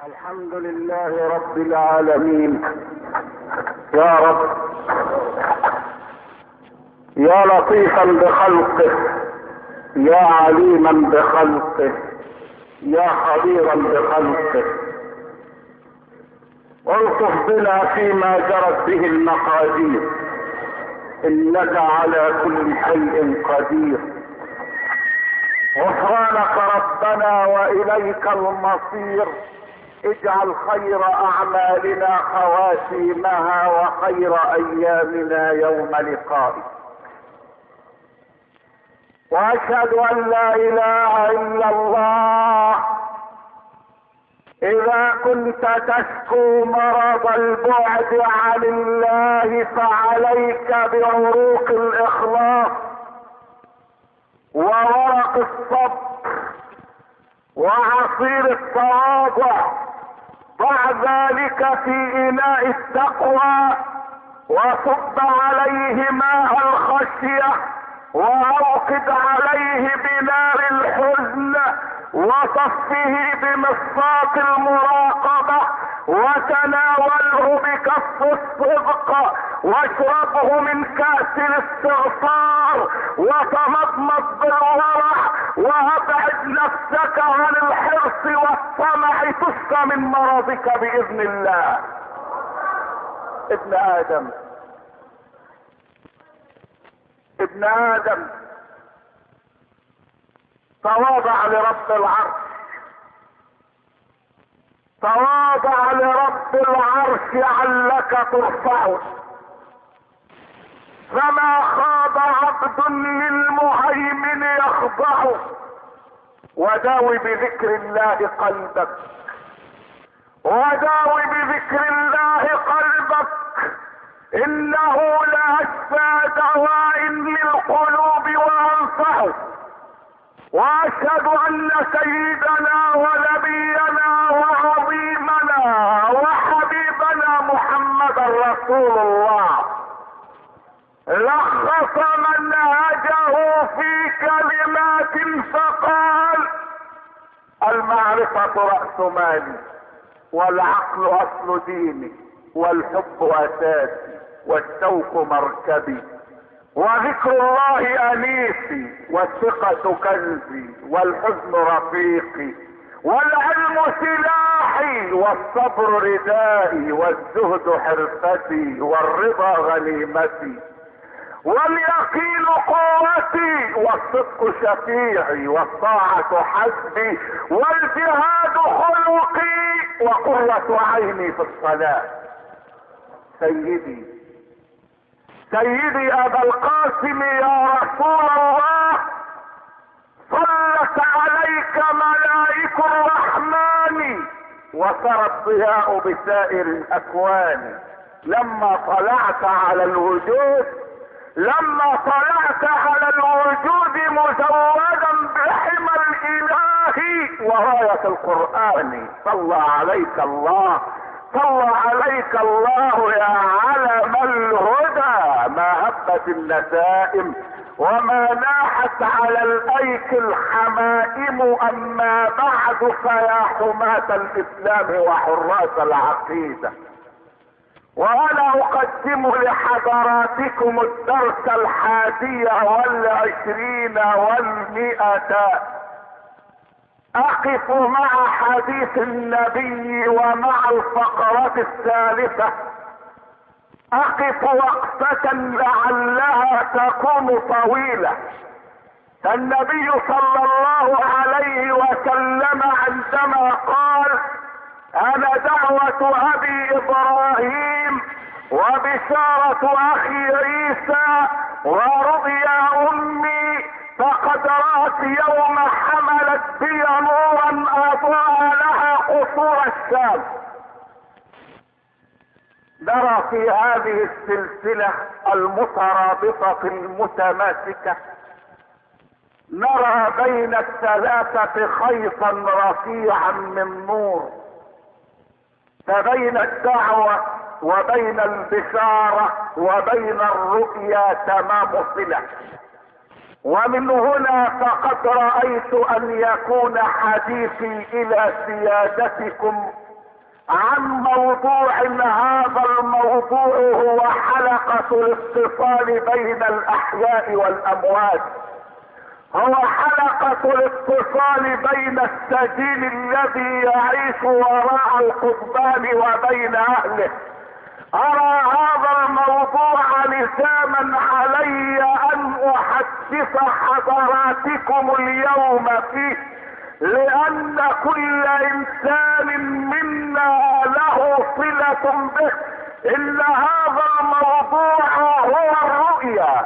الحمد لله رب العالمين. يا رب، يا لطيفا بخلقه، يا عليما بخلقه، يا خبيرا بخلقه، الطف بنا فيما جرت به المقادير، انك على كل شيء قدير. غفرانك ربنا واليك المصير. اجعل خير اعمالنا خواتيمها وخير ايامنا يوم لقائك. واشهد ان لا اله الا الله. اذا كنت تشكو مرض البعد عن الله فعليك بعروق الاخلاص وورق الصبر وعصير التواضع. ضع ذلك في اناء التقوى وصب عليه ماء الخشيه واوقد عليه بنار الحزن وصفه بمصفاة المراقبة وتناوله بكف الصدق واشربه من كأس الاستغفار وتمضمض بالورع وابعد نفسك عن الحرص والطمع تشفى من مرضك بإذن الله. ابن آدم، ابن آدم، تواضع لرب العرش، تواضع لرب العرش علك ترفعه. فما خاب عبد للمهيمن يخضعه. وداوي بذكر الله قلبك، وداوي بذكر الله قلبك، انه لاشفى دواء للقلوب وانفعه. واشهد ان سيدنا ونبينا وعظيمنا وحبيبنا محمدا رسول الله لخص منهجه في كلمات فقال: المعرفة رأس مالي، والعقل اصل ديني، والحب اساسي، والشوق مركبي، وذكر الله انيسي، والثقة كنزي، والحزن رفيقي، والعلم سلاحي، والصبر ردائي، والزهد حرفتي، والرضا غنيمتي، واليقين قوتي، والصدق شفيعي، والطاعة حسبي، والجهاد خلقي، وقرة عيني في الصلاة. سيدي، سيدي ابا القاسم يا رسول الله، صلت عليك ملائك الرحمن وسرى الضياء بسائر الاكوان. لما طلعت على الوجود، لما طلعت على الوجود مزودا بحمى الاله وراية القرآن. صلى عليك الله، صلى عليك الله يا علم الهدى. ما هبت النسائم وما ناحت على الايك الحمائم. اما بعد فيا حماة الاسلام وحراس العقيدة، وانا اقدم لحضراتكم الدرس 21 و100. اقف مع حديث النبي ومع الفقرة الثالثة. اقف وقفة لعلها تكون طويلة. النبي صلى الله عليه وسلم عندما قال: انا دعوة ابي ابراهيم وبشارة اخي عيسى ورؤيا امي، فقد رأت يوم حملت بي نورا اضاء لها قصور الشام. نرى في هذه السلسلة المترابطة المتماسكة، نرى بين الثلاثة خيطا رفيعا من نور، فبين الدعوة وبين البشارة وبين الرؤيا تمام صلة. ومن هنا فقد رأيت ان يكون حديثي الى سيادتكم عن موضوع. هذا الموضوع هو حلقة الاتصال بين الاحياء والاموات، هو حلقة الاتصال بين السجين الذي يعيش وراء القضبان وبين اهله. ارى هذا الموضوع لزاما علي ان احدث حضراتكم اليوم فيه، لان كل انسان منا له صلة به. ان هذا الموضوع هو الرؤيا.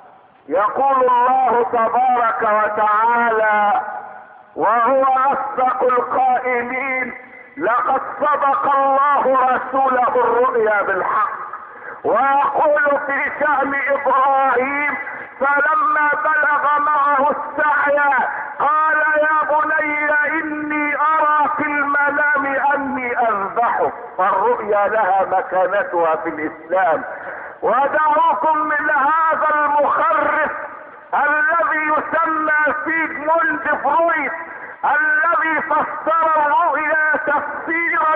يقول الله تبارك وتعالى وهو اصدق القائلين: لقد صدق الله رسوله الرؤيا بالحق. ويقول في شأن ابراهيم: فلما بلغ معه السعي قال يا بني اني ارى في المنام اني اذبحك. فالرؤيا لها مكانتها في الاسلام. ودعوكم من هذا المخرف الذي يسمى سيغموند فرويد، الذي فسر الرؤيا تفسيرا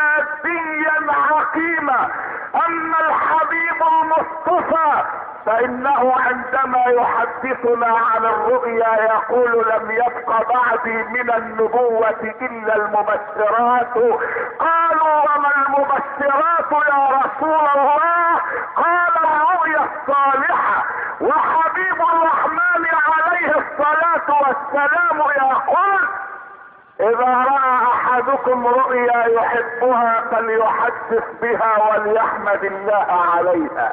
ماديا حكيما. اما الحبيب المصطفى فانه عندما يحدثنا عن الرؤيا يقول: لم يبق بعدي من النبوة الا المبشرات. قالوا: وما المبشرات يا رسول الله؟ قال: الرؤيا الصالحة. وحبيب الرحمن عليه الصلاة والسلام يقول: اذا رأى احدكم رؤيا يحبها فليحدث بها وليحمد الله عليها،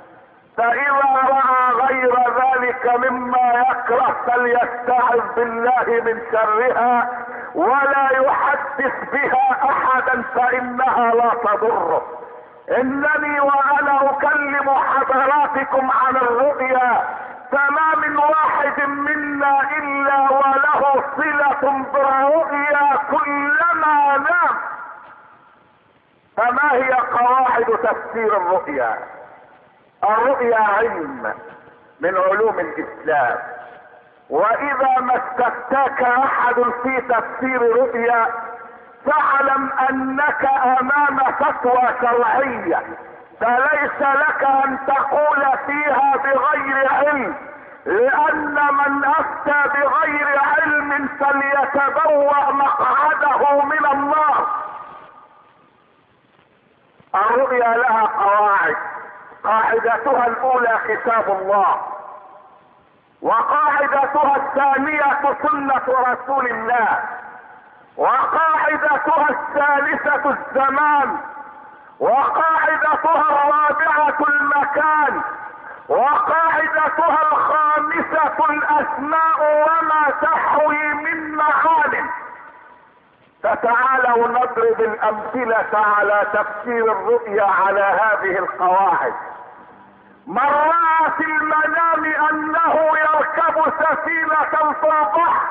فاذا رأى غير ذلك مما يكره فليستعذ بالله من شرها ولا يحدث بها احدا فانها لا تضره. انني وانا اكلم حضراتكم عن الرؤيا فما من واحد منا الا وله صلة بالرؤيا كلما نام. فما هي قواعد تفسير الرؤيا؟ الرؤيا علم من علوم الاسلام، واذا ما استفتاك احد في تفسير رؤيا فاعلم انك امام فتوى شرعية، فليس لك ان تقول فيها بغير علم، لان من افتى بغير علم فليتبوأ مقعده من النار. الرؤيا لها قواعد. قاعدتها الاولى كتاب الله، وقاعدتها الثانية سنة رسول الله، وقاعدتها الثالثة الزمان، وقاعدتها الرابعة المكان، وقاعدتها الخامسة الاسماء وما تحوي من معان. فتعالوا نضرب الامثلة على تفسير الرؤيا على هذه القواعد. من رأى في المنام انه يركب سفينة في البحر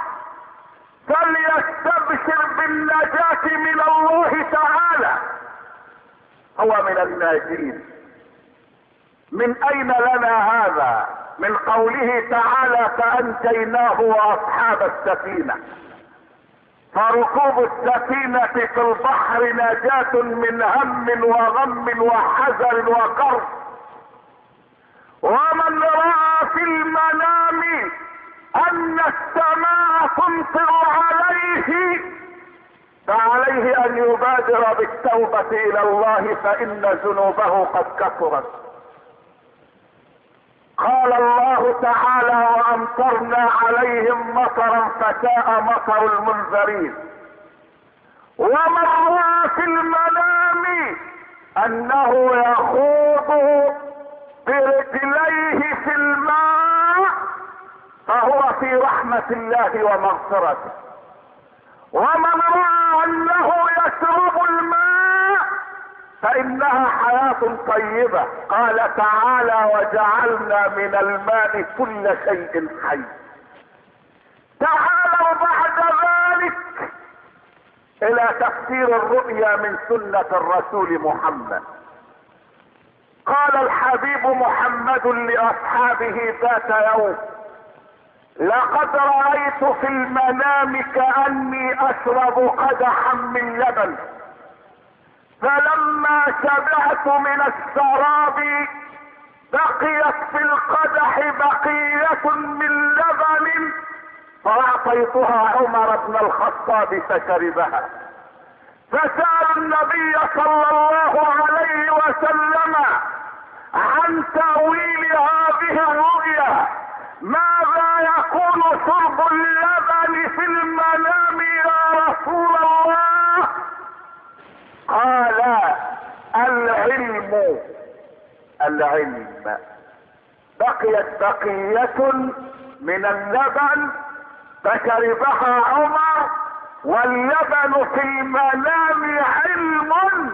فليستبشر بالنجاة من الله تعالى، هو من الناجين. من اين لنا هذا؟ من قوله تعالى: فانجيناه واصحاب السفينة. فركوب السفينة في البحر نجاة من هم وغم وحزن وكرب. ومن رأى في المنام ان السماء تمطر عليه فعليه ان يبادر بالتوبة الى الله فان ذنوبه قد كثرت. قال الله تعالى: وامطرنا عليهم مطرا فساء مطر المنذرين. ومن رأى في المنام انه يخوض برجليه في الماء فهو في رحمة الله ومغفرته. ومن رأى انه يشرب الماء فانها حياة طيبة. قال تعالى: وجعلنا من الماء كل شيء حي. تعالوا بعد ذلك الى تفسير الرؤيا من سنة الرسول محمد. قال الحبيب محمد لاصحابه ذات يوم: لقد رأيت في المنام كأني اشرب قدحا من لبن، فلما شبعت من الشراب بقيت في القدح بقية من لبن فأعطيتها عمر بن الخطاب فشربها. فسأل النبي صلى الله عليه وسلم عن تأويل هذه الرؤيا، ماذا يكون شرب اللبن في المنام يا رسول الله؟ قال العلم. بقيت بقية من اللبن فشربها عمر، واللبن في المنام علم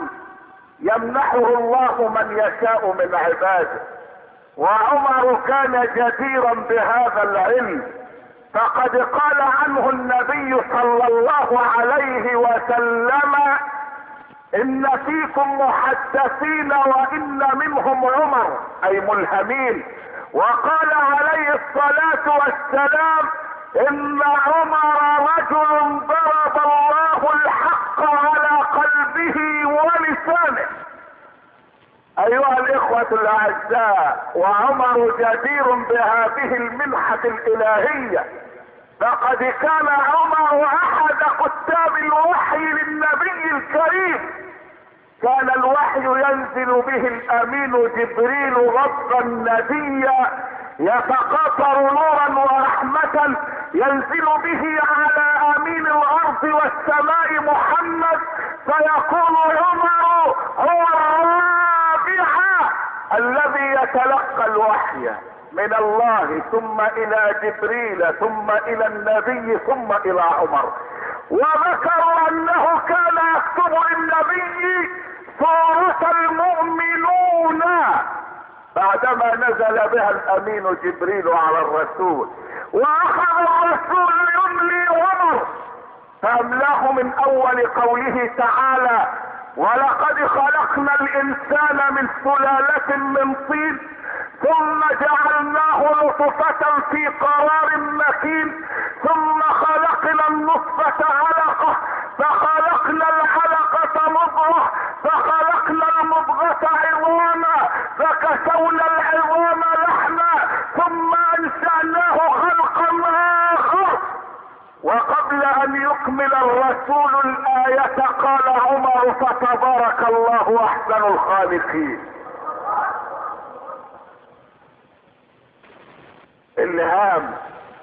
يمنحه الله من يشاء من عباده، وعمر كان جديرا بهذا العلم، فقد قال عنه النبي صلى الله عليه وسلم: ان فيكم محدثين وان منهم عمر، اي ملهمين. وقال عليه الصلاة والسلام: ان عمر رجل ضرب الله الحق على قلبه ولسانه. ايها الاخوة الاعزاء، وعمر جدير بهذه المنحة الالهية، فقد كان عمر احد كتاب الوحي للنبي الكريم. كان الوحي ينزل به الامين جبريل غضا نديا يتقاطر نورا ورحمة، ينزل به على امين الارض والسماء محمد، فيكون عمر هو الرابع الذي يتلقى الوحي من الله، ثم الى جبريل، ثم الى النبي، ثم الى عمر. وذكروا انه كان يكتب للنبي سورة المؤمنون بعدما نزل بها الامين جبريل على الرسول، واخذ الرسول يملي عمر فاملاه من اول قوله تعالى: ولقد خلقنا الانسان من سلالة من طين ثم جعلناه نطفة في قرار مكين ثم خلقنا النطفة علقة فخلقنا العلقة مضغة فخلقنا المضغة عظاما فكسونا العظام لحما ثم انشأناه خلقا اخر. وقبل ان يكمل الرسول الآية قال عمر: فتبارك الله احسن الخالقين. الهام.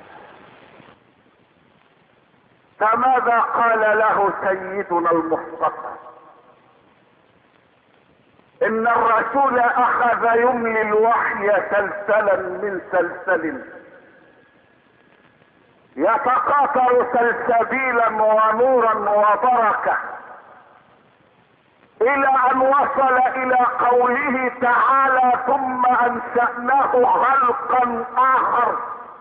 فماذا قال له سيدنا المصطفى؟ ان الرسول اخذ يملي الوحي سلسلا من سلسل يتقاطر سلسبيلا ونورا وبركة، الى ان وصل الى قوله تعالى: ثم انشأناه خلقا اخر.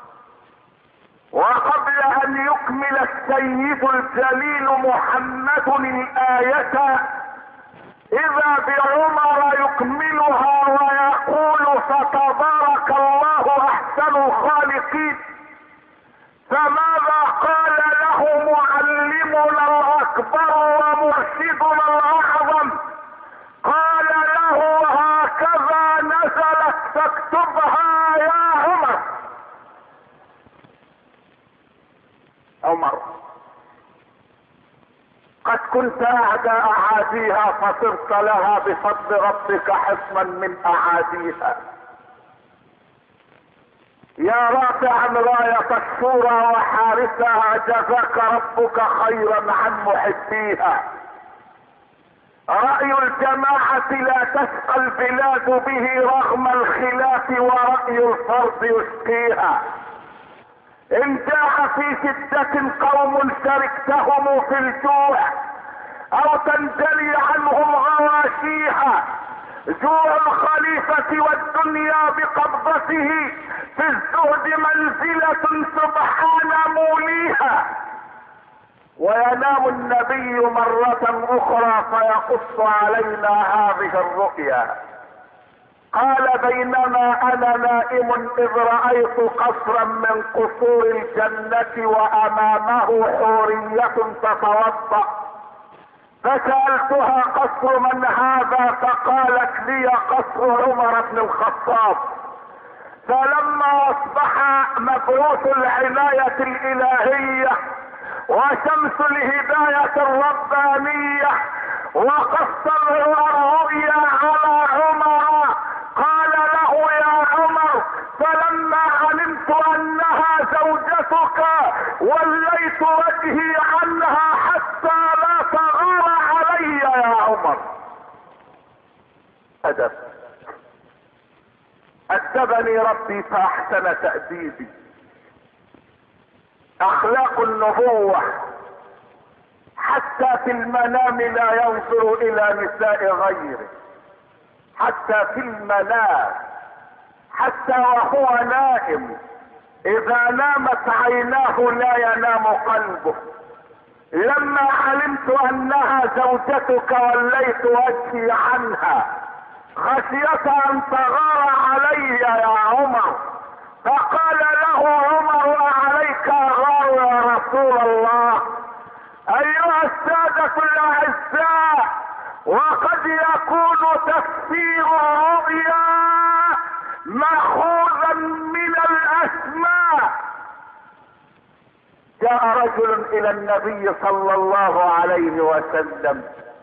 وقبل ان يكمل السيد الجليل محمد الآية اذا بعمر يكملها ويقول: فتبارك الله احسن الخالقين. فماذا قال له معلمنا الاكبر ومرشدنا الاعظم؟ قال له: هكذا نزلت فاكتبها يا عمر. عمر، قد كنت اعدى اعاديها فصرت لها بفضل ربك حصنا من اعاديها. يا رافعا راية الشورى وحارسها جزاك ربك خيرا عن محبيها. رأي الجماعة لا تشقى البلاد به رغم الخلاف، ورأي الفرد يشقيها. ان جاء في شدة قوم شركتهم في الجوع او تنجلي عنهم غواشيها. جوع الخليفة والدنيا بقبضته، في الزهد منزلة سبحان موليها. وينام النبي مرة اخرى فيقص علينا هذه الرؤيا. قال: بينما انا نائم اذ رأيت قصرا من قصور الجنة وامامه حورية تتوضأ، فسألتها قصر من هذا؟ فقالت لي قصر عمر بن الخطاب. فلما اصبح مبعوث العناية الالهية وشمس الهداية الربانية وقص الرؤيا على عمر، قال له يا عمر: فلما علمت انها زوجتك وليت وجهي عنها حتى لا تغار علي يا عمر. ادب. ادبني ربي فاحسن تأديبي. اخلاق النبوة. حتى في المنام لا ينظر الى نساء غيره، حتى في المنام، حتى وهو نائم اذا نامت عيناه لا ينام قلبه. لما علمت انها زوجتك وليت وجهي عنها خشية ان تغار علي يا عمر. فقال له عمر: اعليك غار يا رسول الله؟ ايها السادة الاعزاء، وقد يكون تفسير الرؤيا ماخوذا من الاسماء. جاء رجل الى النبي صلى الله عليه وسلم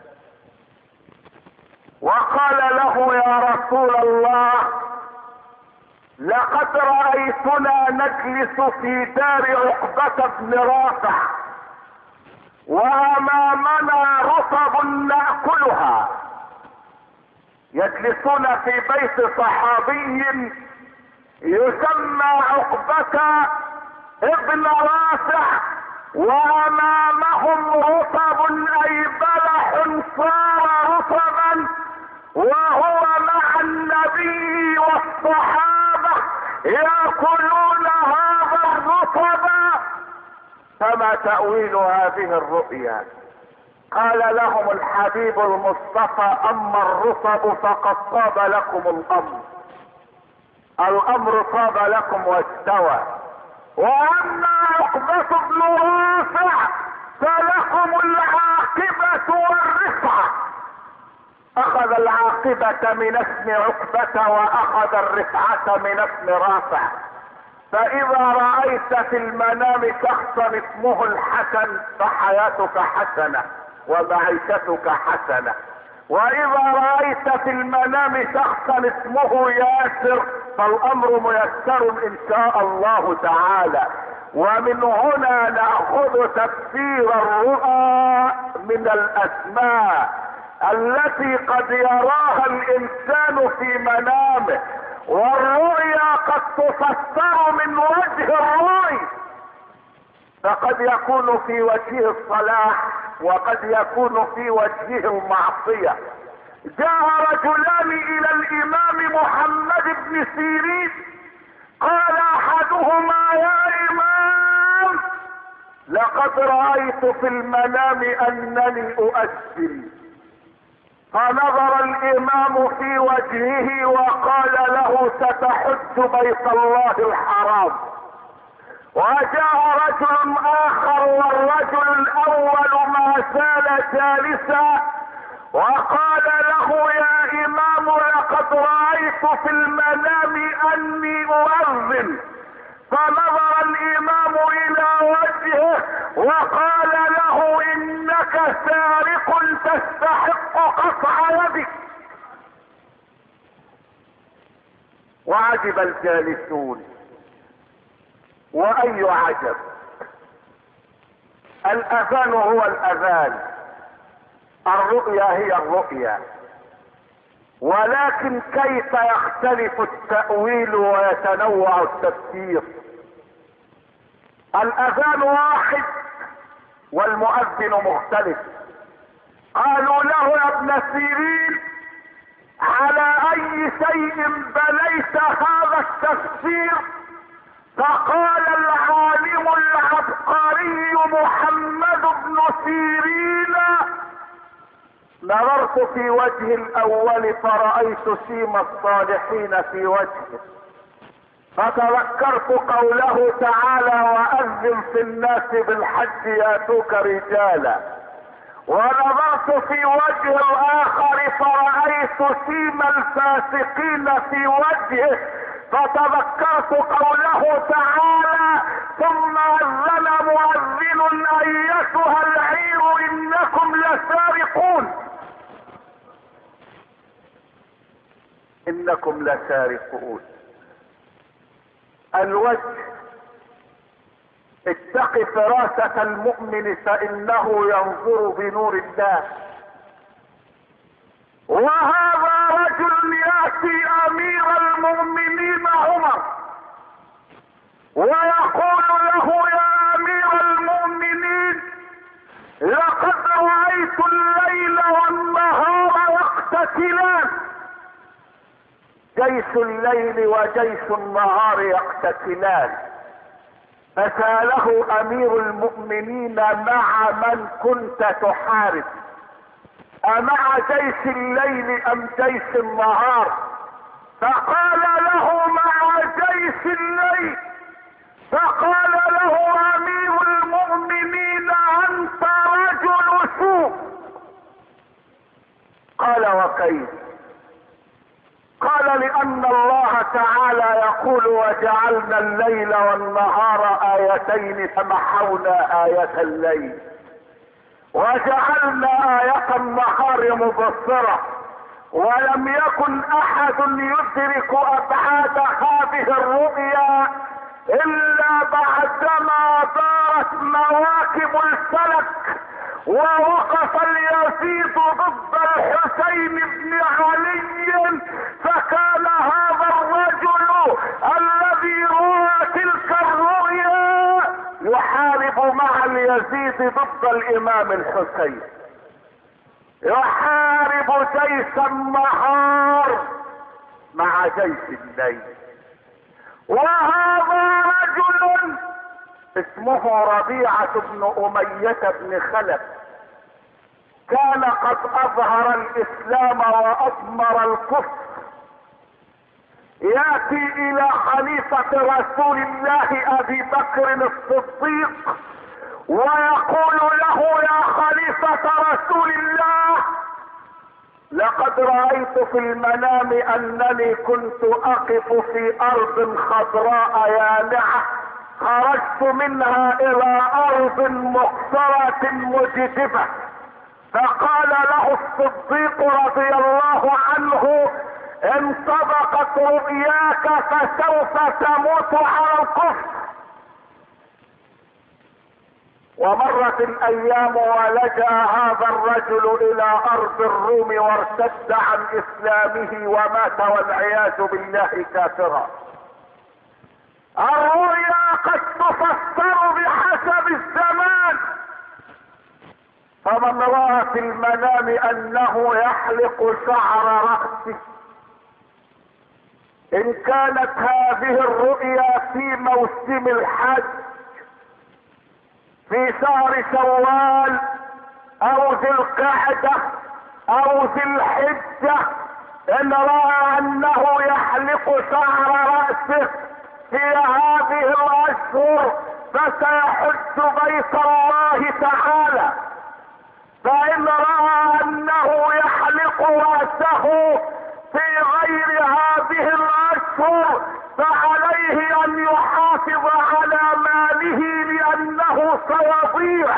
وقال له: يا رسول الله، لقد رأيتنا نجلس في دار عقبة بن رافع وامامنا رطب نأكلها. يجلسون في بيت صحابي يسمى عقبة ابن رافع وامامهم رطب اي بلح صار رطبا وهو مع النبي والصحابة يأكلون هذا الرطب. فما تأويل هذه الرؤيا؟ قال لهم الحبيب المصطفى: اما الرطب فقد طاب لكم الامر، الامر طاب لكم واستوى. واما عقبة بن رافع فلكم العاقبة والرفعة. اخذ العاقبة من اسم عقبة واخذ الرفعة من اسم رافع. فاذا رأيت في المنام شخصا اسمه الحسن فحياتك حسنة ومعيشتك حسنة، واذا رأيت في المنام شخصا اسمه ياسر فالامر ميسر ان شاء الله تعالى. ومن هنا نأخذ تفسير الرؤى من الاسماء التي قد يراها الانسان في منامه، والرؤيا قد تفسر من وجه الرؤي، فقد يكون في وجهه الصلاح وقد يكون في وجهه المعصية. جاء رجلان الى الامام محمد بن سيرين، قال احدهما: يا امام، لقد رأيت في المنام انني اؤذن. فنظر الامام في وجهه وقال له: ستحج بيت الله الحرام. وجاء رجل اخر والرجل الاول ما زال جالسا وقال له: يا امام، لقد رأيت في المنام اني اؤذن. فنظر الامام الى وجهه وقال له: انك سارق تستحق قطع يدك. وعجب الجالسون. واي عجب! الاذان هو الاذان، الرؤيا هي الرؤيا، ولكن كيف يختلف التأويل ويتنوع التفسير؟ الاذان واحد والمؤذن مختلف. قالوا له: يا ابن سيرين، على اي شيء بنيت هذا التفسير؟ فقال العالم العبقري محمد بن سيرين: نظرت في وجه الاول فرأيت سيم الصالحين في وجهه، فتذكرت قوله تعالى: وأذن في الناس بالحج ياتوك رجالا. ونظرت في وجه الاخر فرأيت سيم الفاسقين في وجهه، فتذكرت قوله تعالى: ثم اذن مؤذن ايتها العير انكم لسارقون. انكم لسارقون. الوجه، اتق فراسة المؤمن فانه ينظر بنور الله. وهذا رجل ياتي امير المؤمنين عمر ويقول له: يا امير المؤمنين، لقد رأيت الليل والنهار يقتتلان. جيش الليل وجيش النهار يقتتلان. فسأله امير المؤمنين: مع من كنت تحارب؟ امع جيش الليل ام جيش النهار؟ فقال له: مع جيش الليل. فقال له امير المؤمنين: انت رجل سوء. قال: وكيف؟ قال: لان الله تعالى يقول: وجعلنا الليل والنهار آيتين فمحونا آية الليل وجعلنا آية النهار مبصرة. ولم يكن احد يدرك ابعاد هذه الرؤيا الا بعدما دارت مواكب الفلك ووقف اليزيد ضد الحسين بن علي، فكان هذا الرجل الذي رأى تلك الرؤيا يحارب مع اليزيد ضد الامام الحسين، يحارب جيش النهار مع جيش الليل. وهذا رجل اسمه ربيعة بن أمية بن خلف، كان قد اظهر الاسلام واضمر الكفر، ياتي الى خليفة رسول الله ابي بكر الصديق ويقول له: يا خليفة رسول الله، لقد رأيت في المنام انني كنت اقف في ارض خضراء يانعة، خرجت منها الى ارض مقصرة مجدبة. فقال له الصديق رضي الله عنه: ان صدقت رؤياك فسوف تموت على الكفر. ومرت الايام ولجأ هذا الرجل الى ارض الروم وارتد عن اسلامه ومات والعياذ بالله كافرا. الرؤيا قد تفسر بحسب الزمان، فمن رأى في المنام انه يحلق شعر رأسه، ان كانت هذه الرؤيا في موسم الحج في شهر شوال او ذي القعدة او ذي الحجة، ان رأى انه يحلق شعر رأسه في هذه الاشهر فسيحج بيت الله تعالى. فان رأى انه يحلق رأسه في غير هذه الاشهر فعليه ان يحافظ على ماله لانه سيضيع.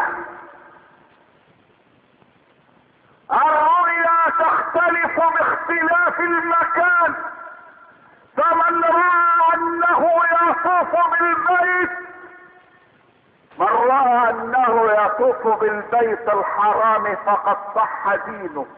الرؤيا تختلف باختلاف المكان، فمن رأى انه يطوف بالبيت، من رأى انه يطوف بالبيت الحرام فقد صح دينه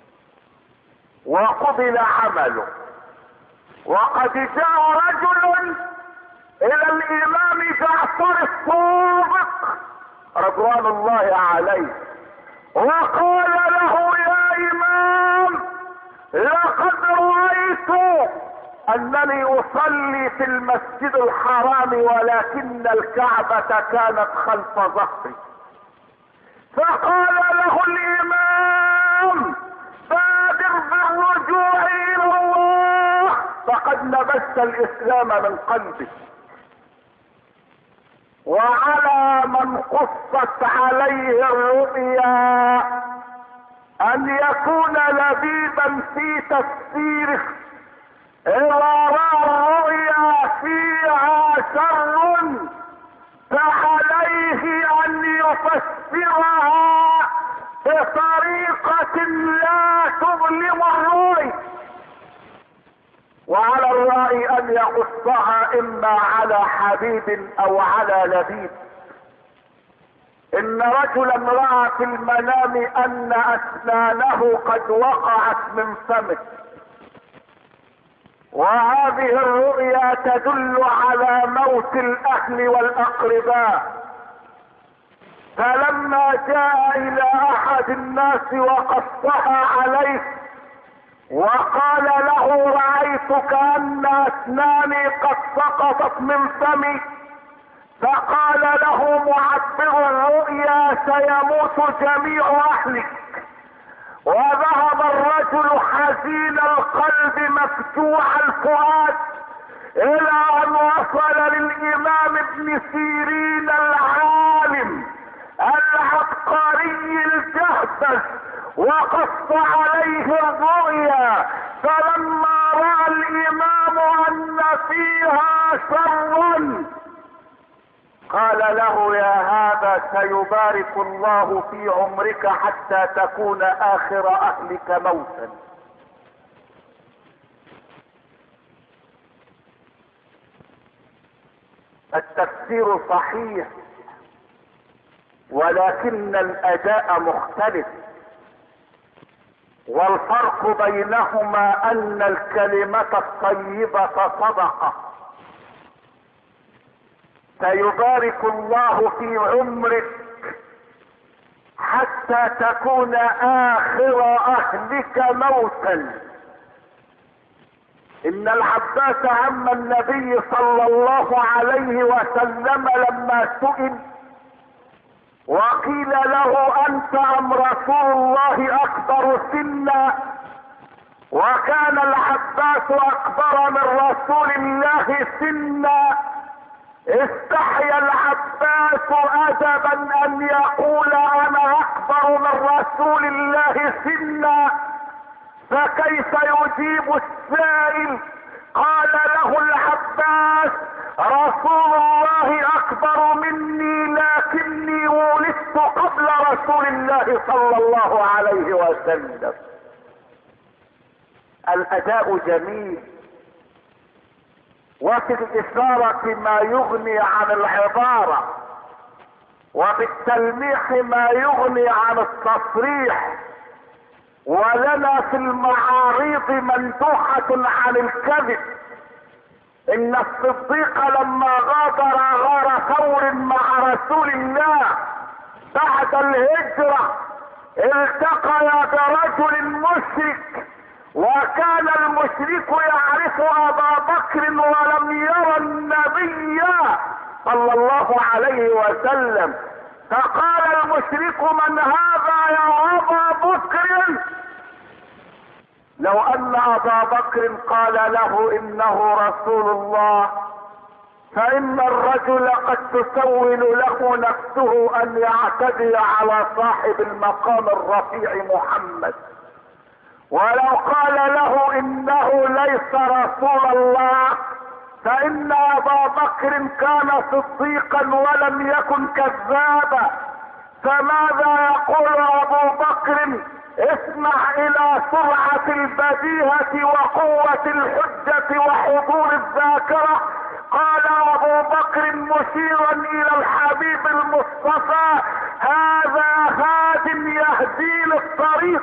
وقبل عمله. وقد جاء رجل الى الامام جعفر الصادق رضوان الله عليه وقال له: يا امام، لقد رأيت انني اصلي في المسجد الحرام ولكن الكعبة كانت خلف ظهري. فقال له الامام: بادر بالرجوع الى الله فقد لبست الاسلام من قلبك. وعلى من قصت عليه الرؤيا ان يكون لبيبا في تفسيره. اذا راى الرؤيا فيها شر فعليه ان يفسرها بطريقة لا تظلم الرؤي، وعلى الرأي ان يقصها اما على حبيب او على لبيب. ان رجلا رأى في المنام ان اسنانه قد وقعت من فمه، وهذه الرؤيا تدل على موت الاهل والاقرباء. فلما جاء الى احد الناس وقصها عليه وقال له رأيت كأن اسناني قد سقطت من فمي، فقال له معبر الرؤيا سيموت جميع اهلك. وذهب الرجل حزين القلب مفجوع الفؤاد الى ان وصل للامام ابن سيرين العالم العبقري الجهبذ وقص عليه الرؤيا. فلما راى الامام ان فيها شر قال له يا هذا سيبارك الله في عمرك حتى تكون اخر اهلك موتا. التفسير صحيح ولكن الاداء مختلف، والفرق بينهما ان الكلمة الطيبة صدقة. سيبارك الله في عمرك حتى تكون اخر اهلك موتا. ان العباس عم النبي صلى الله عليه وسلم لما سئل وقيل له انت ام رسول الله اكبر سنا، وكان العباس اكبر من رسول الله سنا، استحيا العباس ادبا ان يقول انا اكبر من رسول الله سنا، فكيف يجيب السائل؟ قال له العباس رسول الله اكبر مني لكني ولدت قبل رسول الله صلى الله عليه وسلم. الاداء جميل، وفي الاشارة ما يغني عن العبارة، وفي التلميح ما يغني عن التصريح، ولنا في المعاريض مندوحة عن الكذب. ان الصديق لما غادر غار ثور مع رسول الله بعد الهجرة التقى برجل مشرك، وكان المشرك يعرف ابا بكر ولم يرى النبي صلى الله عليه وسلم، فقال المشرك من هذا يا ابا بكر؟ لو ان ابا بكر قال له انه رسول الله فان الرجل قد تسول له نفسه ان يعتدي على صاحب المقام الرفيع محمد. ولو قال له انه ليس رسول الله فان ابا بكر كان صديقا ولم يكن كذابا. فماذا يقول ابو بكر؟ اسمع الى سرعة البديهة وقوة الحجة وحضور الذاكرة. قال ابو بكر مشيرا الى الحبيب المصطفى هذا هاد يهدي للطريق.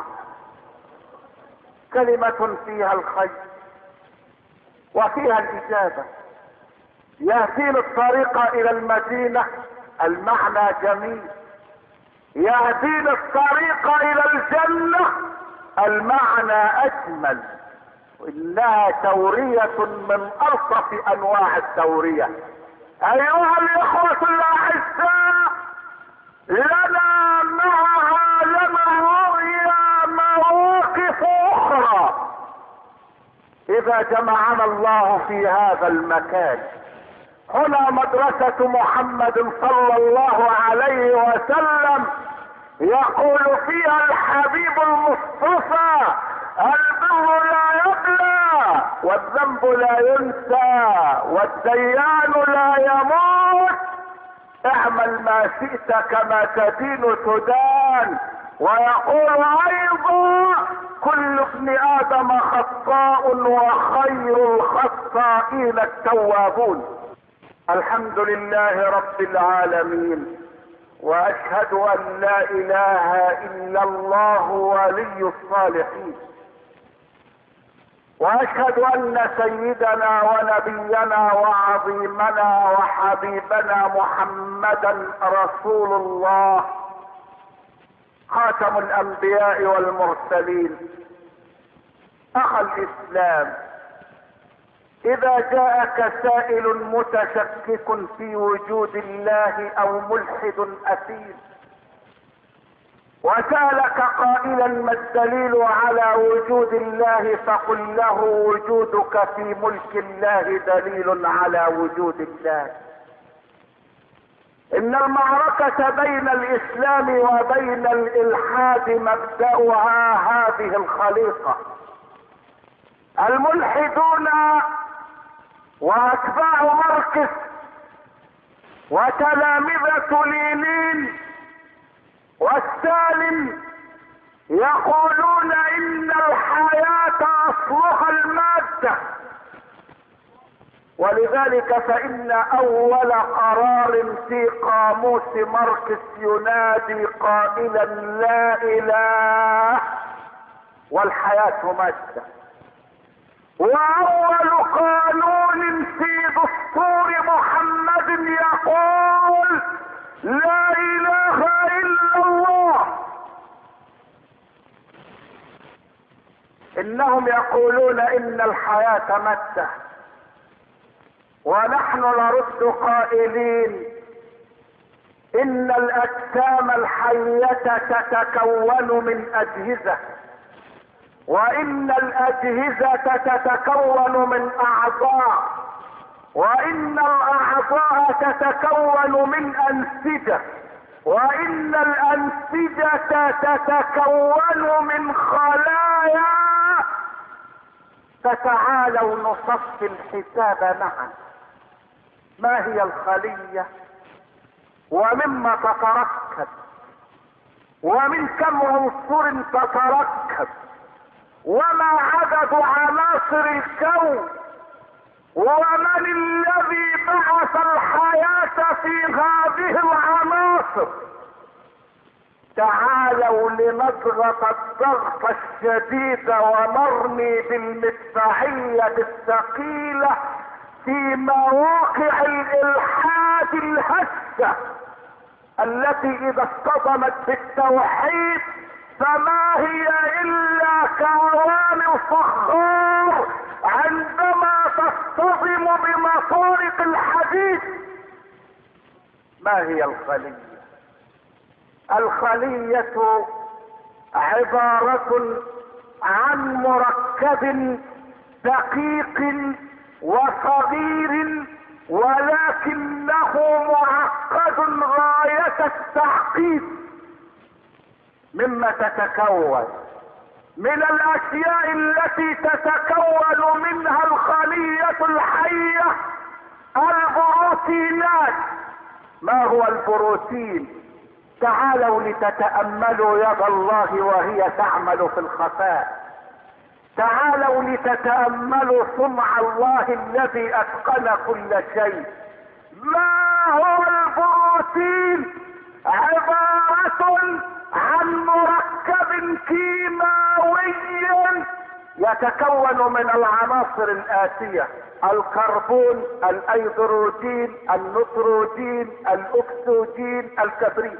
كلمة فيها الخير وفيها الاجابة. يهدي الطريق الى المدينة المعنى جميل، يهدي الطريق الى الجنة المعنى اجمل. انها تورية من الطف انواع التورية. ايها الاخوة الاعزاء، لنا مع عالم الرؤيا مواقف اخرى اذا جمعنا الله في هذا المكان. هنا مدرسة محمد صلى الله عليه وسلم، يقول فيها الحبيب المصطفى: البر لا يبلى، والذنب لا ينسى، والديان لا يموت، اعمل ما شئت كما تدين تدان. ويقول ايضا: كل ابن ادم خطاء وخير الخطائين التوابون. الحمد لله رب العالمين، واشهد ان لا اله الا الله ولي الصالحين، واشهد ان سيدنا ونبينا وعظيمنا وحبيبنا محمدا رسول الله، خاتم الانبياء والمرسلين. اخ الاسلام، اذا جاءك سائل متشكك في وجود الله او ملحد اثيم، وسألك قائلا: ما الدليل على وجود الله؟ فقل له: وجودك في ملك الله دليل على وجود الله. ان المعركة بين الاسلام وبين الالحاد مبدأها هذه الخليقة. الملحدون واتباع ماركس وتلامذة لينين وستالين يقولون ان الحياة اصلها المادة، ولذلك فان اول قرار في قاموس ماركس ينادي قائلا: لا اله والحياة مادة. واول قانون في دستور محمد يقول: لا اله الا الله. انهم يقولون ان الحياة مادة، ونحن نرد قائلين: ان الاجسام الحية تتكون من اجهزة، وان الاجهزة تتكون من اعضاء، وان الاعضاء تتكون من انسجة، وان الانسجة تتكون من خلايا. فتعالوا نصفي الحساب معا. ما هي الخلية؟ ومما تتركب؟ ومن كم عنصر تتركب؟ وما عدد عناصر الكون؟ ومن الذي بعث الحياة في هذه العناصر؟ تعالوا لنضغط الضغط الشديد ونرمي بالمدفعية الثقيلة في مواقع الالحاد الهشة التي اذا اصطدمت بالتوحيد فما هي الا كاوان الفخار عندما تصطدم بمطارق الحديد. ما هي الخلية؟ الخلية عبارة عن مركب دقيق وصغير، ولكنه معقد غاية التعقيد. مما تتكون من الاشياء التي تتكون منها الخلية الحية البروتينات. ما هو البروتين؟ تعالوا لتتأملوا يد الله وهي تعمل في الخفاء. تعالوا لتتأملوا صنع الله الذي اتقن كل شيء. ما هو البروتين؟ عبارة عن مركب كيماوي يتكون من العناصر الآتية: الكربون، الايدروجين، النيتروجين، الاكسجين، الكبريت.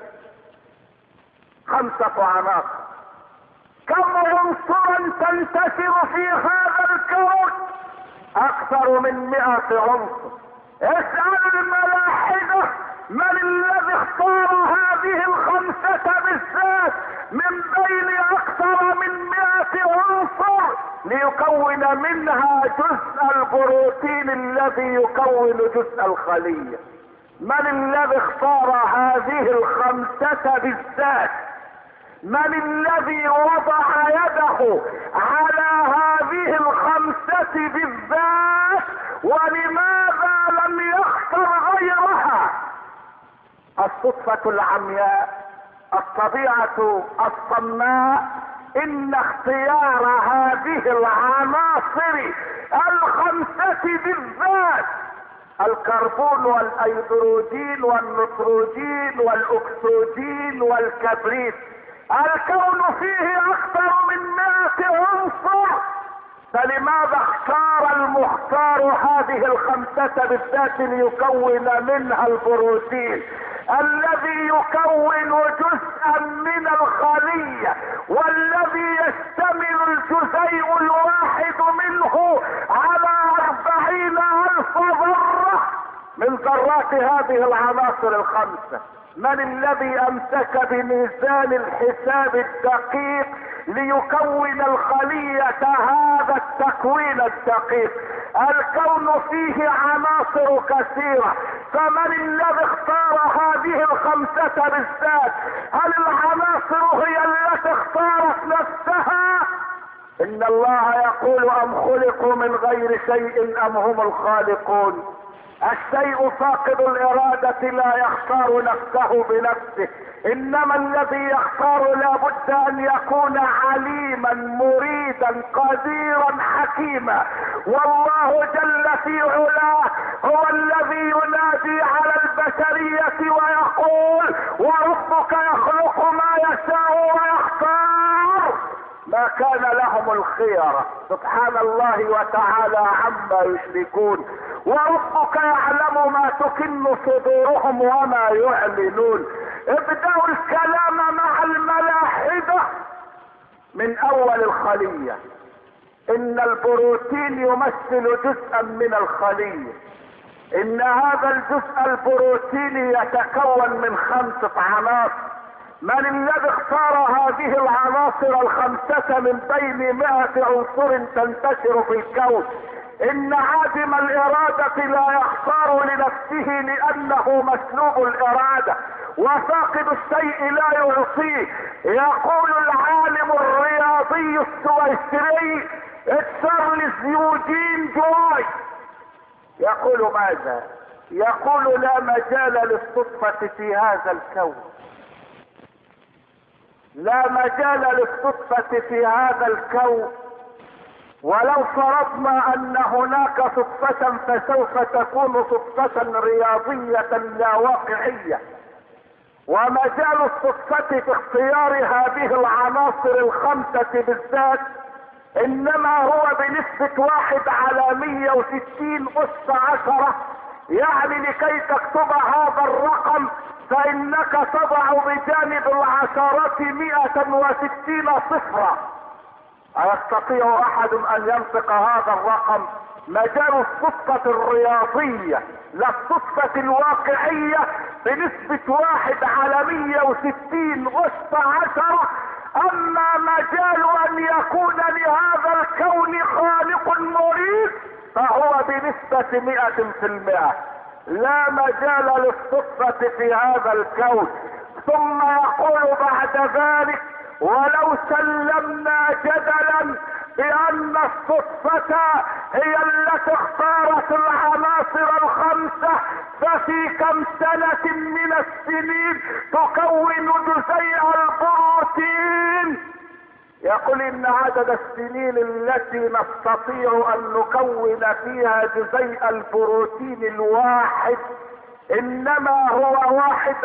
5 عناصر. كم عنصرا تنتشر في هذا الكون؟ اكثر من 100 عنصر. اسأل الملاحدة من الذي اختار هذه ال5 بالذات من بين اكثر من 100 عنصر ليكون منها جزء البروتين الذي يكون جزء الخلية. من الذي اختار هذه الخمسة بالذات؟ من الذي وضع يده على هذه الخمسة بالذات؟ ولماذا لم يختر غيرها؟ الصدفة العمياء، الطبيعة الصماء، ان اختيار هذه العناصر الخمسة بالذات، الكربون والايدروجين والنيتروجين والاكسجين والكبريت، الكون فيه اكثر من 100 عنصر، فلماذا اختار المختار هذه الخمسة بالذات ليكون منها البروتين الذي يكون جزءا من الخلية، والذي يشتمل الجزيء الواحد منه على 40,000 ذرة من ذرات هذه العناصر الخمسة؟ من الذي امسك بميزان الحساب الدقيق ليكون الخلية هذا التكوين الدقيق؟ الكون فيه عناصر كثيرة، فمن الذي اختار هذه الخمسة بالذات؟ هل العناصر هي التي اختارت نفسها؟ ان الله يقول ام خلقوا من غير شيء ام هم الخالقون. الشيء فاقد الارادة لا يختار نفسه بنفسه، انما الذي يختار لابد ان يكون عليما مريدا قديرا حكيما. والله جل في علاه هو الذي ينادي على البشرية ويقول وربك يخلق ما يشاء ويختار، ما كان لهم الخيرة. سبحان الله وتعالى عما يشركون. وربك يعلم ما تكن صدورهم وما يعلنون. ابدأوا الكلام مع الملاحدة من اول الخلية. ان البروتين يمثل جزءا من الخلية. ان هذا الجزء البروتيني يتكون من 5 عناصر. من الذي اختار هذه العناصر الخمسة من بين 100 عنصر تنتشر في الكون؟ ان عادم الارادة لا يختار لنفسه لانه مسلوب الارادة، وفاقد الشيء لا يعطيه. يقول العالم الرياضي السويسري تشارلز يوجين جوي، يقول ماذا؟ يقول لا مجال للصدفة في هذا الكون، لا مجال للصدفة في هذا الكون. ولو فرضنا ان هناك صدفة فسوف تكون صدفة رياضية لا واقعية. ومجال الصدفة في اختيار هذه العناصر الخمسة بالذات انما هو بنسبة 1/160 أس 10. يعني لكي تكتب هذا الرقم فانك تضع بجانب العشرات 160 صفرا. أيستطيع احد ان ينطق هذا الرقم؟ مجال الصدفة الرياضية لا الصدفة الواقعية بنسبة 1/160 أس 10. اما مجال ان يكون لهذا الكون خالق مريد فهو بنسبة 100%. لا مجال للصدفة في هذا الكون. ثم يقول بعد ذلك ولو سلمنا جدلا بان الصدفة هي التي اختارت العناصر الخمسة، ففي كم سنة من السنين تكون جزيء البروتين؟ يقول ان عدد السنين التي نستطيع ان نكون فيها جزيء البروتين الواحد انما هو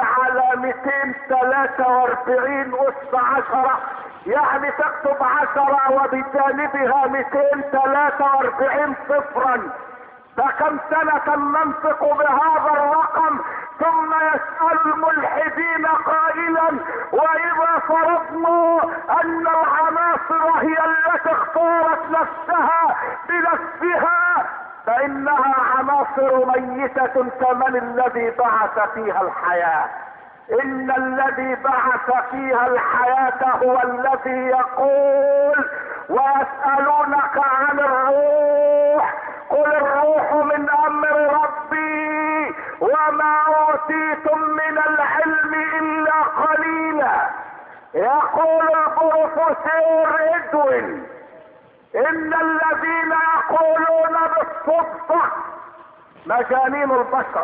1/243 أس 10. يعني تكتب 10 وبجانبها 243 صفرا. فكم سنة ننطق بهذا الرقم؟ ثم يسأل الملحدين قائلا واذا فرضنا ان العناصر هي التي اختارت نفسها بنفسها فانها عناصر ميتة، كمن الذي بعث فيها الحياة؟ ان الذي بعث فيها الحياة هو الذي يقول ويسألونك عن الروح قل الروح من امر ربي وما اوتيتم من العلم الا قليلا. يقول البروفيسور ادوين ان الذين يقولون بالصدفة مجانين البشر،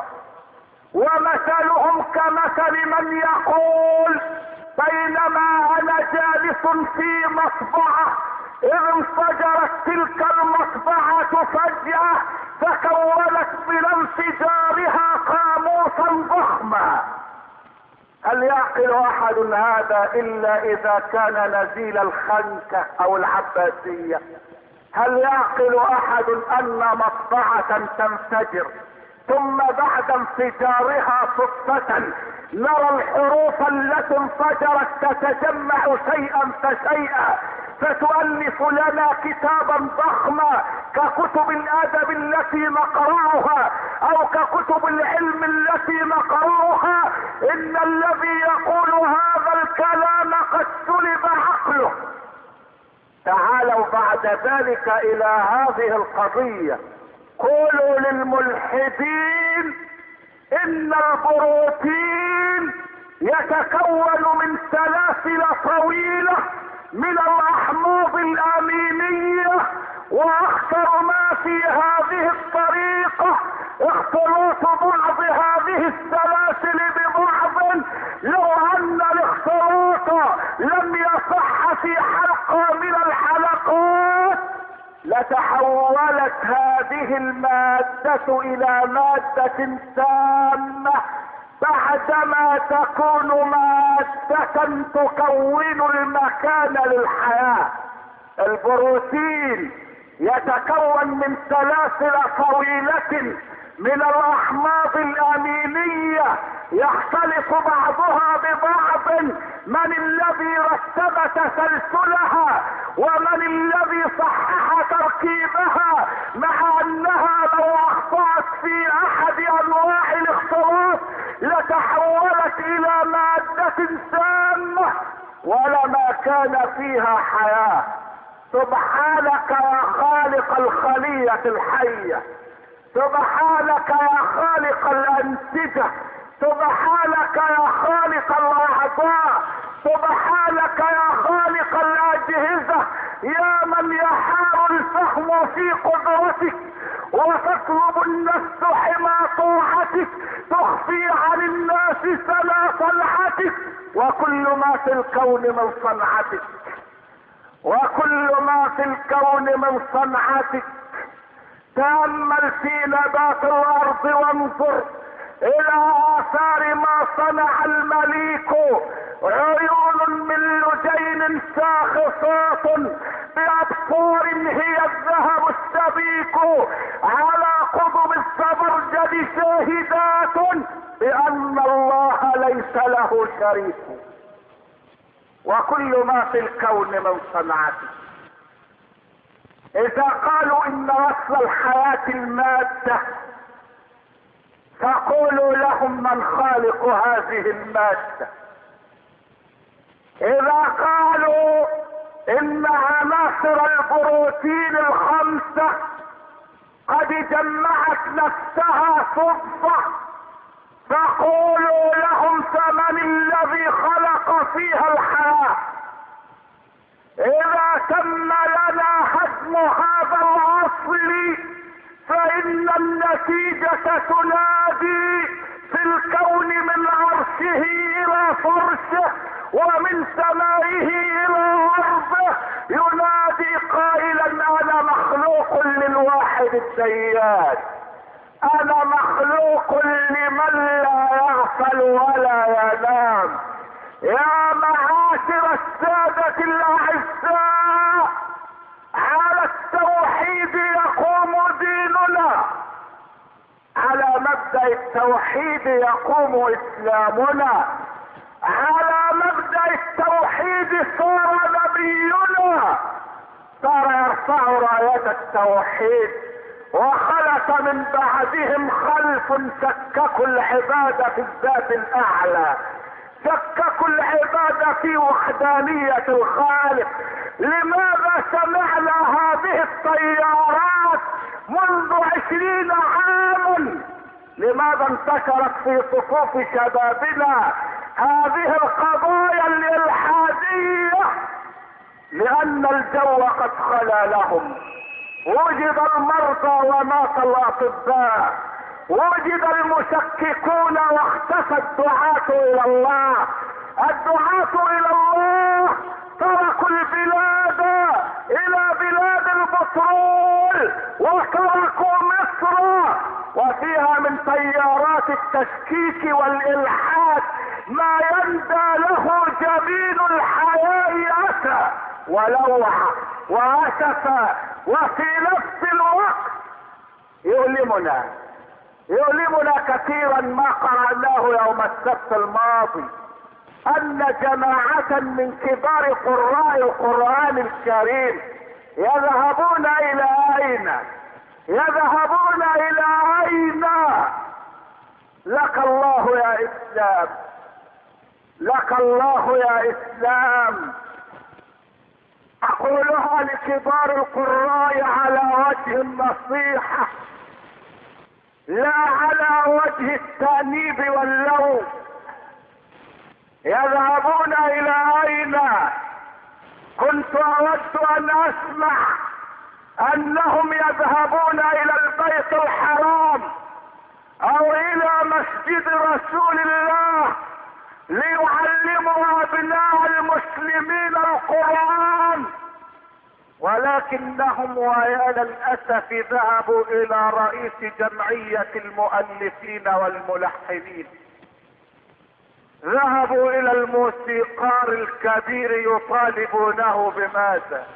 ومثلهم كمثل من يقول بينما انا جالس في مصبعة اذ انفجرت تلك المصبعة فجأة فكونت من انفجارها قاموسا ضخما. هل يعقل احد هذا الا اذا كان نزيل الخنكة او العباسية؟ هل يعقل احد ان مصبعة تنفجر ثم بعد انفجارها صدفة نرى الحروف التي انفجرت تتجمع شيئا فشيئا فتؤلف لنا كتابا ضخما ككتب الادب التي نقرأها او ككتب العلم التي نقرأها؟ ان الذي يقول هذا الكلام قد سلب عقله. تعالوا بعد ذلك الى هذه القضية. قولوا للملحدين ان البروتين يتكون من سلاسل طويلة من الاحماض الامينية، واخطر ما في هذه الطريقة اختلاط بعض هذه السلاسل ببعض. لو ان الاختلاط لم يصح في حلقة من الحلقات لتحولت هذه المادة الى مادة سامة بعدما تكون مادة تكون المكان للحياة. البروتين يتكون من سلاسل طويلة من الاحماض الامينية يختلط بعضها ببعض. من الذي رتب تسلسلها ومن الذي صحح تركيبها، مع انها لو اخطأت في احد انواع الاختلاط لتحولت الى مادة سامة ولما كان فيها حياة. سبحانك يا خالق الخلية الحية، سبحانك يا خالق الانسجة، سبحانك يا خالق الاعضاء، سبحانك يا خالق الاجهزة، يا من يحار الفهم في قدرتك وتطلب النفس حمى طاعتك، تخفي عن الناس سنا صنعتك، وكل ما في الكون من صنعتك، وكل ما في الكون من صنعتك. تأمل في نبات الارض وانظر الى اثار ما صنع المليك. عيون من لجين شاخصات بابصار هي الذهب السبيك، على قضب الزبرجد شاهدات بان الله ليس له شريك، وكل ما في الكون من صنعته. اذا قالوا ان اصل الحياة المادة فقولوا لهم من خالق هذه المادة. اذا قالوا ان عناصر البروتين الخمسة قد جمعت نفسها صدفة فقولوا لهم فمن الذي خلق فيها الحياة؟ اذا تم لنا هدم هذا الاصل فان النتيجة تنادي في الكون من عرشه الى فرشه ومن سمائه الى ارضه، ينادي قائلا انا مخلوق للواحد الديان، انا مخلوق لمن لا يغفل ولا ينام. يا معاشر السادة الاعزاء، على التوحيد يقوم ديننا، على مبدأ التوحيد يقوم اسلامنا، على مبدأ التوحيد صار نبينا، صار يرفع راية التوحيد. وخلف من بعدهم خلف شككوا العبادة في الذات الاعلى، شككوا العبادة في وحدانية الخالق. لماذا سمعنا هذه التيارات منذ 20 عاما. لماذا انتشرت في صفوف شبابنا هذه القضايا الإلحادية؟ لأن الجو قد خلا لهم. وجد المرضى ومات الأطباء، وجد المشككون واختفى الدعاة إلى الله. الدعاة إلى الله تركوا البلاد إلى بلاد البترول وتركوا مصر، وفيها من تيارات التشكيك والإلحاد ما يندى له جبين الحياء أسى ولوع وأسف، وفي نفس الوقت يؤلمنا كثيرا ما قرأناه يوم السبت الماضي، أن جماعة من كبار قراء القرآن الكريم يذهبون إلى أين؟ يذهبون إلى أين؟ لك الله يا إسلام، لك الله يا إسلام. أقولها لكبار القراء على وجه النصيحة لا على وجه التأنيب واللوم. يذهبون إلى أين؟ كنت أود أن أسمع أنهم يذهبون إلى البيت الحرام أو إلى مسجد رسول الله ليعلموا أبناء المسلمين القرآن، ولكنهم ويا للأسف ذهبوا إلى رئيس جمعية المؤلفين والملحنين، ذهبوا إلى الموسيقار الكبير يطالبونه بماذا؟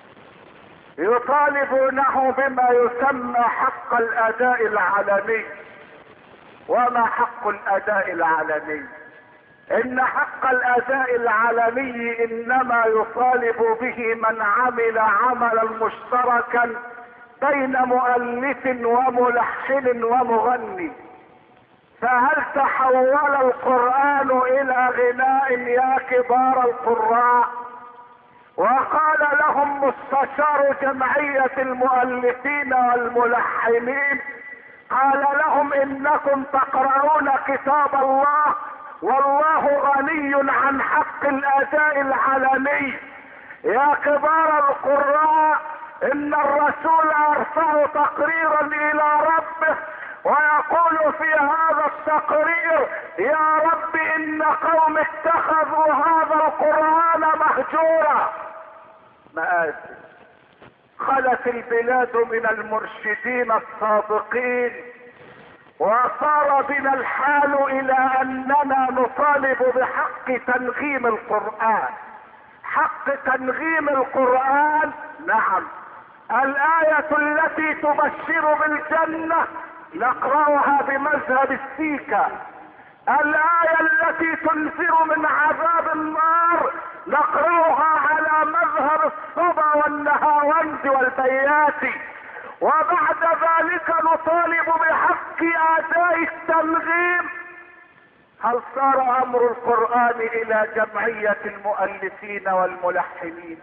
يطالبونه بما يسمى حق الأداء العلني. وما حق الأداء العلني؟ إن حق الأداء العلني إنما يطالب به من عمل عملا مشتركا بين مؤلف وملحن ومغني. فهل تحول القرآن إلى غناء يا كبار القراء؟ وقال لهم مستشار جمعية المؤلفين والملحنين، قال لهم إنكم تقرؤون كتاب الله والله غني عن حق الأداء العلني. يا كبار القراء، إن الرسول أرسل تقريرا إلى ربه ويقول في هذا التقرير: يا رب إن قوم اتخذوا هذا القرآن مهجورا. مآسي. خلت البلاد من المرشدين الصادقين، وصار بنا الحال إلى أننا نطالب بحق تنغيم القرآن. حق تنغيم القرآن، نعم. الآية التي تبشر بالجنة نقرأها بمذهب السيكا، الآية التي تنذر من عذاب النار نقرأها على مذهب الصبا والنهاوند والبياتي، وبعد ذلك نطالب بحق أداء التنغيم. هل صار أمر القرآن إلى جمعية المؤلفين والملحنين؟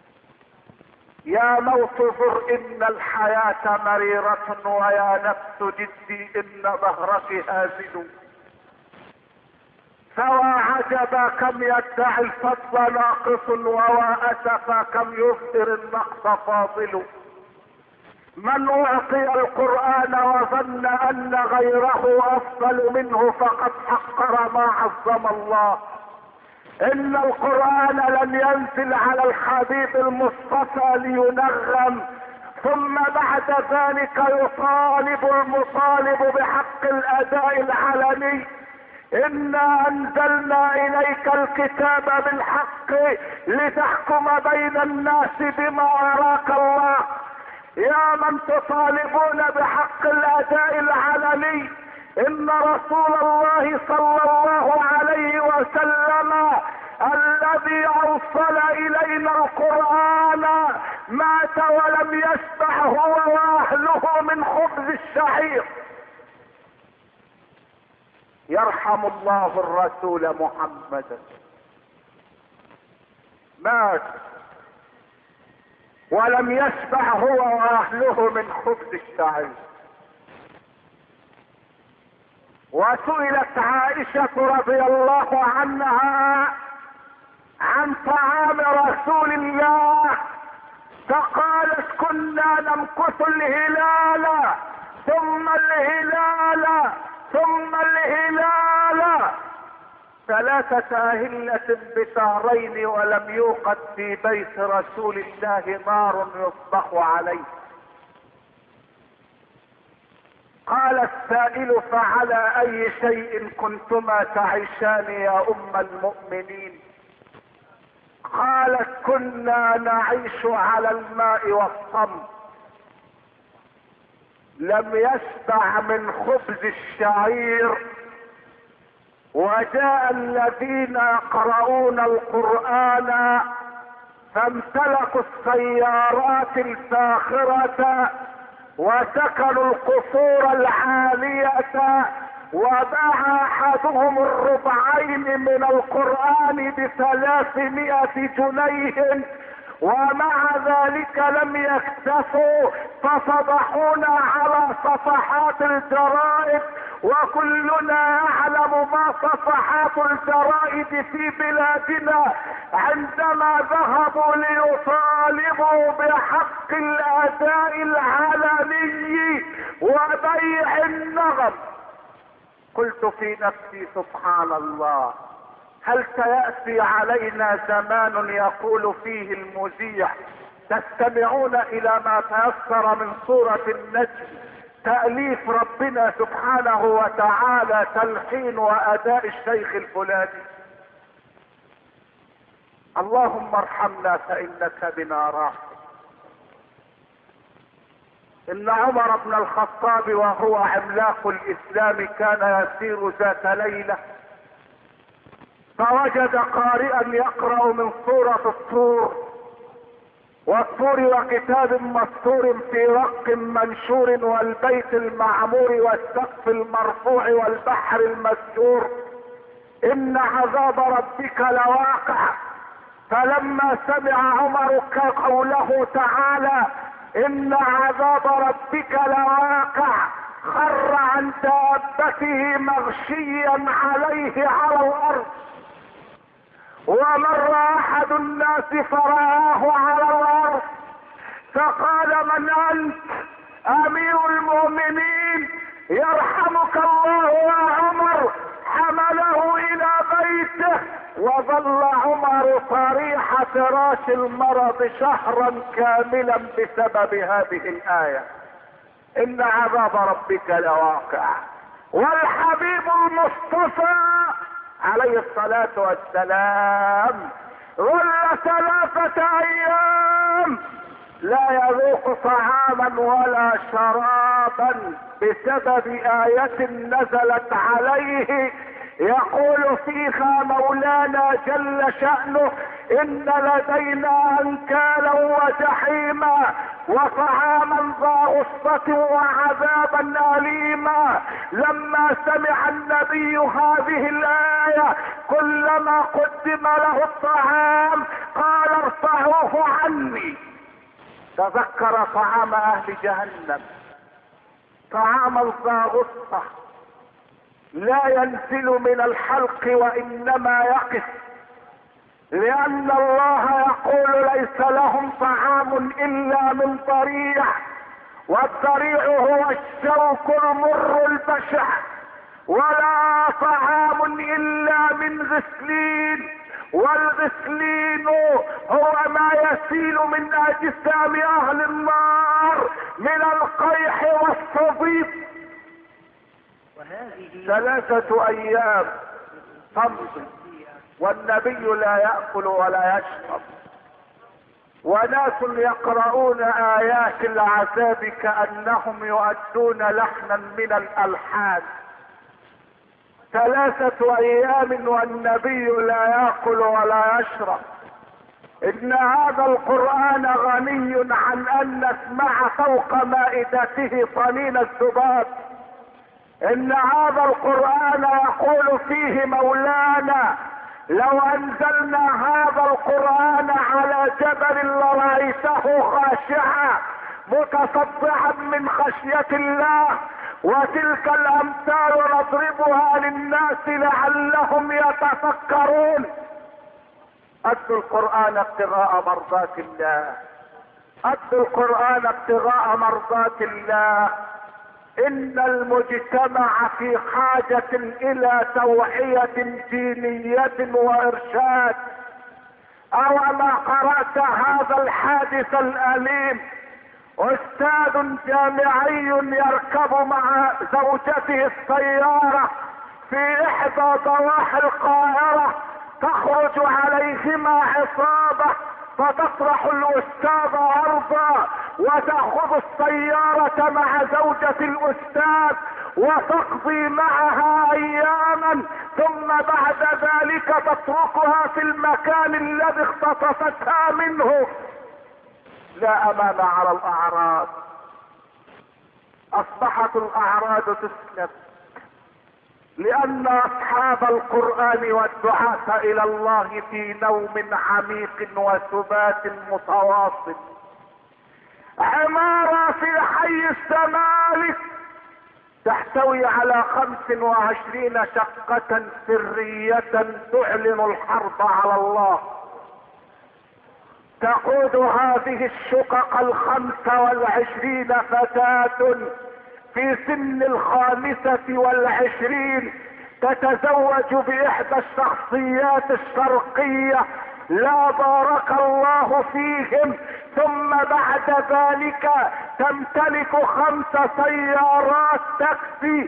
يا موت زر إن الحياة مريرة، ويا نفس جدي إن ظهرك هازل. فوا عجبا كم يدعي الفضل ناقص، ووا أسفا كم يظهر النقص فاضل. من أعطي القرآن وظن أن غيره أفضل منه فقد حقر ما عظم الله. إن القرآن لم ينزل على الحبيب المصطفى لينغم، ثم بعد ذلك يطالب المطالب بحق الأداء العلني. إنا أنزلنا إليك الكتاب بالحق لتحكم بين الناس بما أراك الله. يا من تطالبون بحق الأداء العلني، إن رسول الله صلى الله عليه وسلم الذي أوصل إلينا القرآن مات ولم يشبع هو وأهله من خبز الشعير. يرحم الله الرسول محمدا، مات ولم يشبع هو واهله من خبز الشعير. وسئلت عائشة رضي الله عنها عن طعام رسول الله فقالت كنا نمكث الهلال ثم الهلال ثم الهلال 3 أهلة بشهرين ولم يوقد في بيت رسول الله نار يطبخ عليه. قال السائل فعلى اي شيء كنتما تعيشان يا ام المؤمنين؟ قالت كنا نعيش على الماء والصمت. لم يشبع من خبز الشعير، وجاء الذين يقرؤون القرآن فامتلكوا السيارات الفاخرة وسكنوا القصور العالية، وباع احدهم الربعين من القرآن ب300 جنيه، ومع ذلك لم يكتفوا ففضحونا على صفحات الجرائد، وكلنا يعلم ما صفحات الجرائد في بلادنا عندما ذهبوا ليطالبوا بحق الاداء العلني وبيع النغم. قلت في نفسي سبحان الله، هل سيأتي علينا زمان يقول فيه المذيع تستمعون الى ما تيسر من سورة النجم تأليف ربنا سبحانه وتعالى تلحين واداء الشيخ الفلاني؟ اللهم ارحمنا فانك بنا راحم. ان عمر بن الخطاب وهو عملاق الاسلام كان يسير ذات ليلة فوجد قارئا يقرأ من سورة الطور، والطور وكتاب مستور في رق منشور والبيت المعمور والسقف المرفوع والبحر المسجور، ان عذاب ربك لواقع. فلما سمع عمر قوله تعالى ان عذاب ربك لواقع خر عن دابته مغشيا عليه على الارض. ومر احد الناس فرآه على الارض فقال من انت؟ امير المؤمنين يرحمك الله يا عمر. حمله الى بيته وظل عمر صريح فراش المرض شهرا كاملا بسبب هذه الآية ان عذاب ربك لواقع. والحبيب المصطفى عليه الصلاة والسلام ظل 3 ايام لا يذوق طعاما ولا شرابا بسبب آية نزلت عليه يقول فيها مولانا جل شأنه ان لدينا انكالا وجحيما وطعاما ذا غصة وعذابا اليما. لما سمع النبي هذه الآية كلما قدم له الطعام قال ارفعوه عني. تذكر طعام اهل جهنم، طعام ذا غصة لا ينزل من الحلق وانما يقف، لان الله يقول ليس لهم طعام الا من ضريع، والضريع هو الشوك المر البشع، ولا طعام الا من غسلين، والغسلين هو ما يسيل من اجسام اهل النار من القيح والصديد. 3 ايام تمضي والنبي لا يأكل ولا يشرب، وناس يقرؤون آيات العذاب كأنهم يؤدون لحنا من الألحان. 3 ايام والنبي لا يأكل ولا يشرب. ان هذا القرآن غني عن ان نسمع فوق مائدته طنين الذباب. ان هذا القرآن يقول فيه مولانا لو انزلنا هذا القرآن على جبل لرأيته خاشعا متصدعا من خشية الله. وتلك الامثال نضربها للناس لعلهم يتفكرون. اتلوا القرآن ابتغاء مرضات الله، اتلوا القرآن ابتغاء مرضات الله. ان المجتمع في حاجة الى توعية دينية وارشاد. اوما قرأت هذا الحادث الاليم؟ استاذ جامعي يركب مع زوجته السيارة في احدى ضواحي القاهرة، تخرج عليهما عصابة فتطرح الاستاذ ارضا وتأخذ السيارة مع زوجة الاستاذ وتقضي معها اياما، ثم بعد ذلك تتركها في المكان الذي اختطفتها منه. لا امان على الاعراض، اصبحت الاعراض تسلب لان اصحاب القرآن والدعاة الى الله في نوم عميق وسبات متواصل. عمارة في حي الزمالك تحتوي على 25 شقة سرية تعلن الحرب على الله. تقود هذه الشقق 25 فتاة في سن 25 تتزوج باحدى الشخصيات الشرقية لا بارك الله فيهم، ثم بعد ذلك تمتلك 5 سيارات تاكسي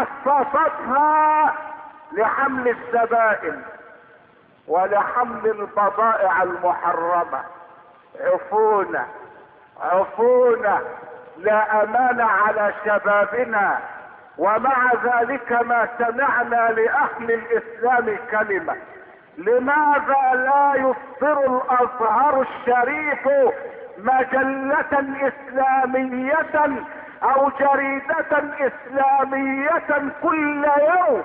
خصصتها لحمل الزبائن ولحمل البضائع المحرمة. عفونا عفونا، لا امان على شبابنا. ومع ذلك ما سمعنا لاهل الاسلام كلمة: لماذا لا يصدر الازهر الشريف مجلة اسلامية او جريدة اسلامية كل يوم؟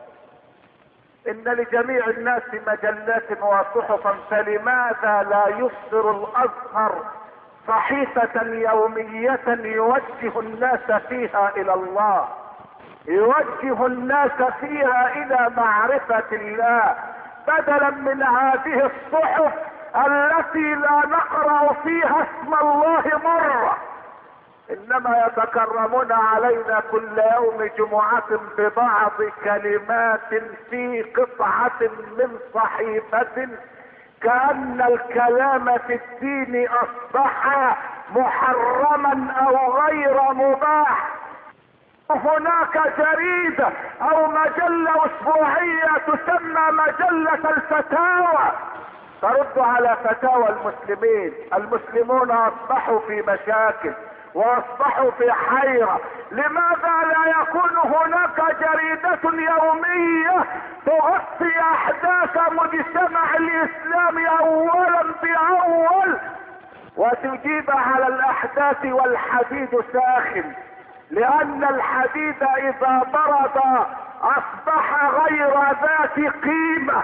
ان لجميع الناس مجلات وصحفا، فلماذا لا يصدر الازهر صحيفة يومية يوجه الناس فيها الى الله، يوجه الناس فيها الى معرفة الله، بدلا من هذه الصحف التي لا نقرأ فيها اسم الله مرة، انما يتكرمون علينا كل يوم جمعة ببعض كلمات في قطعة من صحيفة، كأن الكلام في الدين اصبح محرما او غير مباح. هناك جريدة او مجلة اسبوعية تسمى مجلة الفتاوى ترد على فتاوى المسلمين. المسلمون اصبحوا في مشاكل واصبحوا في حيرة. لماذا لا يكون هناك جريدة يومية تغطي احداث مجتمع الاسلام اولا باول وتجيب على الاحداث؟ والحديد ساخن، لان الحديد اذا برد اصبح غير ذات قيمة.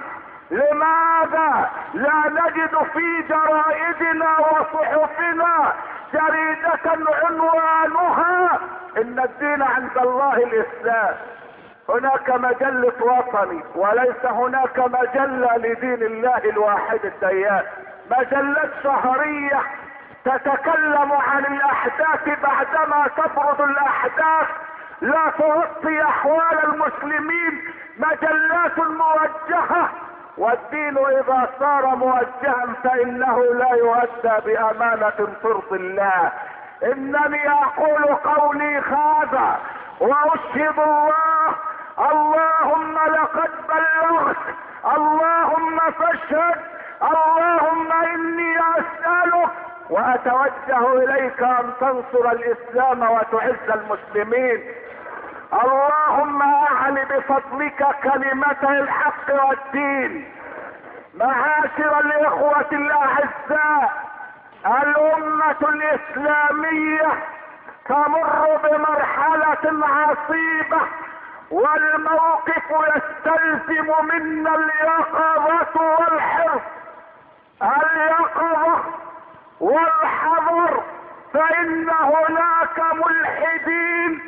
لماذا لا نجد في جرائدنا وصحفنا جريدة عنوانها ان الدين عند الله الاسلام؟ هناك مجلة وطني وليس هناك مجلة لدين الله الواحد الديان. مجلة شهرية تتكلم عن الاحداث بعدما تبرد الاحداث، لا تغطي احوال المسلمين. مجلات موجهة، والدين اذا صار موجها فانه لا يؤدى بامانة ترضي الله. انني اقول قولي هذا واشهد الله، اللهم لقد بلغت، اللهم فاشهد، اللهم اني اسألك واتوجه اليك ان تنصر الاسلام وتعز المسلمين. اللهم اعل بفضلك كلمة الحق والدين. معاشر الاخوة الاعزاء، الامة الاسلامية تمر بمرحلة عصيبة والموقف يستلزم منا اليقظة والحرص. اليقظة والحذر، فإن هناك ملحدين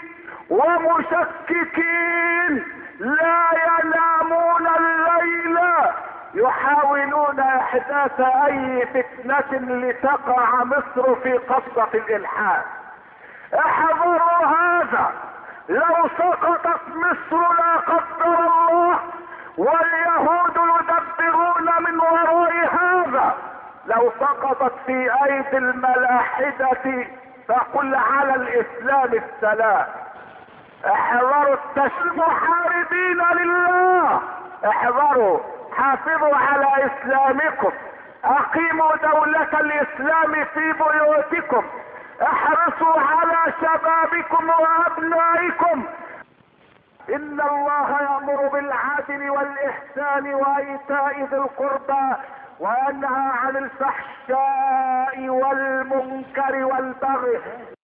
ومشككين لا ينامون الليل يحاولون احداث اي فتنة لتقع مصر في قبضة الالحاد. احذروا هذا، لو سقطت مصر لا قدر الله واليهود يدبرون من وراء هذا، لو سقطت في ايدي الملاحدة فقل على الاسلام السلام. احذروا المحاربين لله، احذروا، حافظوا على اسلامكم، اقيموا دولة الاسلام في بيوتكم، احرصوا على شبابكم وابنائكم. ان الله يأمر بالعدل والاحسان وايتاء ذي القربى وينهى عن الفحشاء والمنكر والبغي